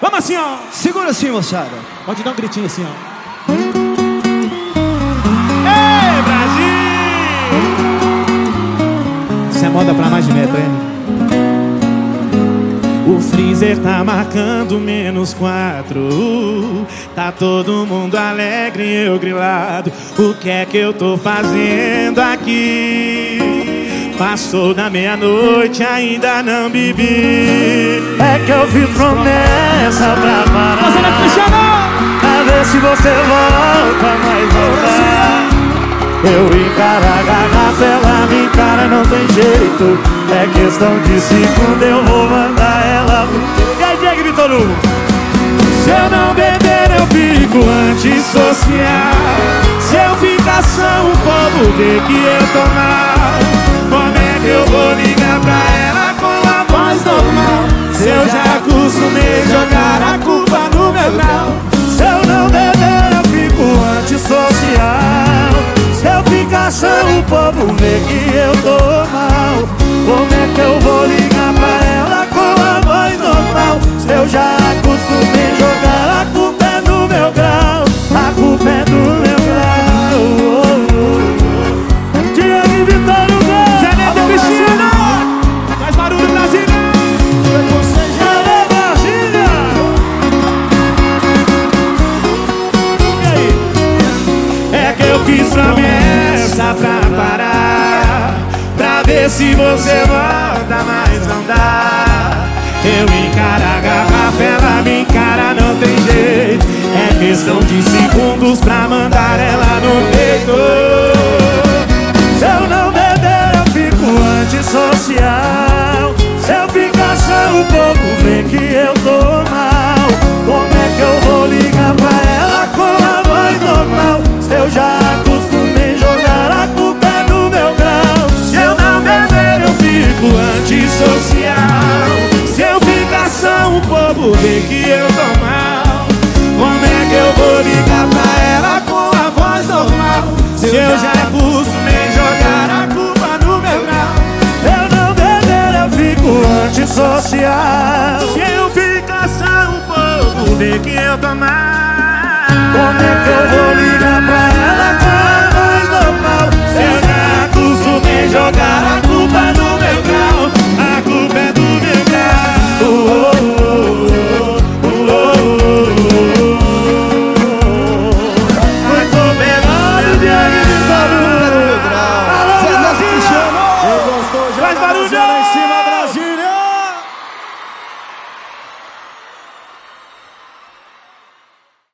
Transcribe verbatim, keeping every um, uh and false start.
Vamos assim, ó. Segura assim, moçada. Pode dar um gritinho assim, ó. Ei, Brasil! Isso é moda pra mais de metro, hein? O freezer tá marcando menos quatro. Tá todo mundo alegre e eu grilado. O que é que eu tô fazendo aqui? Passou da meia-noite, ainda não bebi. É que eu fiz promessa pra parar. Fazendo a Cristiano! Pra ver se você volta, mas voltar. Eu encaro a garrafa, ela me encara, não tem jeito. É questão de segundo, eu vou mandar ela pro... E aí, Diego Vitor Hugo? Se eu não beber, eu fico antissocial. Se eu ficar só, o povo vê que eu tô mal. Como é que eu vou ligar pra ela com a voz normal? Se eu já acostumei jogar a culpa no meu grau. Se eu não beber, eu fico antissocial. Se eu ficar só, o povo vê que eu tô mal. Como é que eu vou ligar pra ela com a voz normal? Se eu já acostumei jogar, a culpa é do meu grau. A culpa é do meu grau. oh, oh, oh. Diego Vitor Hugo, Zé Neto e Cristina, faz barulho, Brasília. você já é Brasília. E aí? É que eu fiz promessa pra parar, pra ver se você volta, mas não dá. Eu encaro a garrafa, ela me encara, não tem jeito. É questão de segundos pra mandar ela no peito. Se eu não beber, eu fico antissocial. Se eu ficar só, o povo vê que eu tô mal. Como é que eu vou ligar pra ela com a voz normal? Se eu já acostumei jogar, a culpa é do meu grau. Se eu não beber, eu fico antissocial. Se eu ficar só, o povo vê que eu tô mal. Como é que eu vou ligar pra ela com a voz normal? Se eu já acostumei jogar a culpa no meu grau. Eu não beber, eu fico antissocial. Se eu ficar só, o povo vê que eu tô mal. Como é que eu vou ligar pra ela com a voz normal? Se eu já acostumei jogar a culpa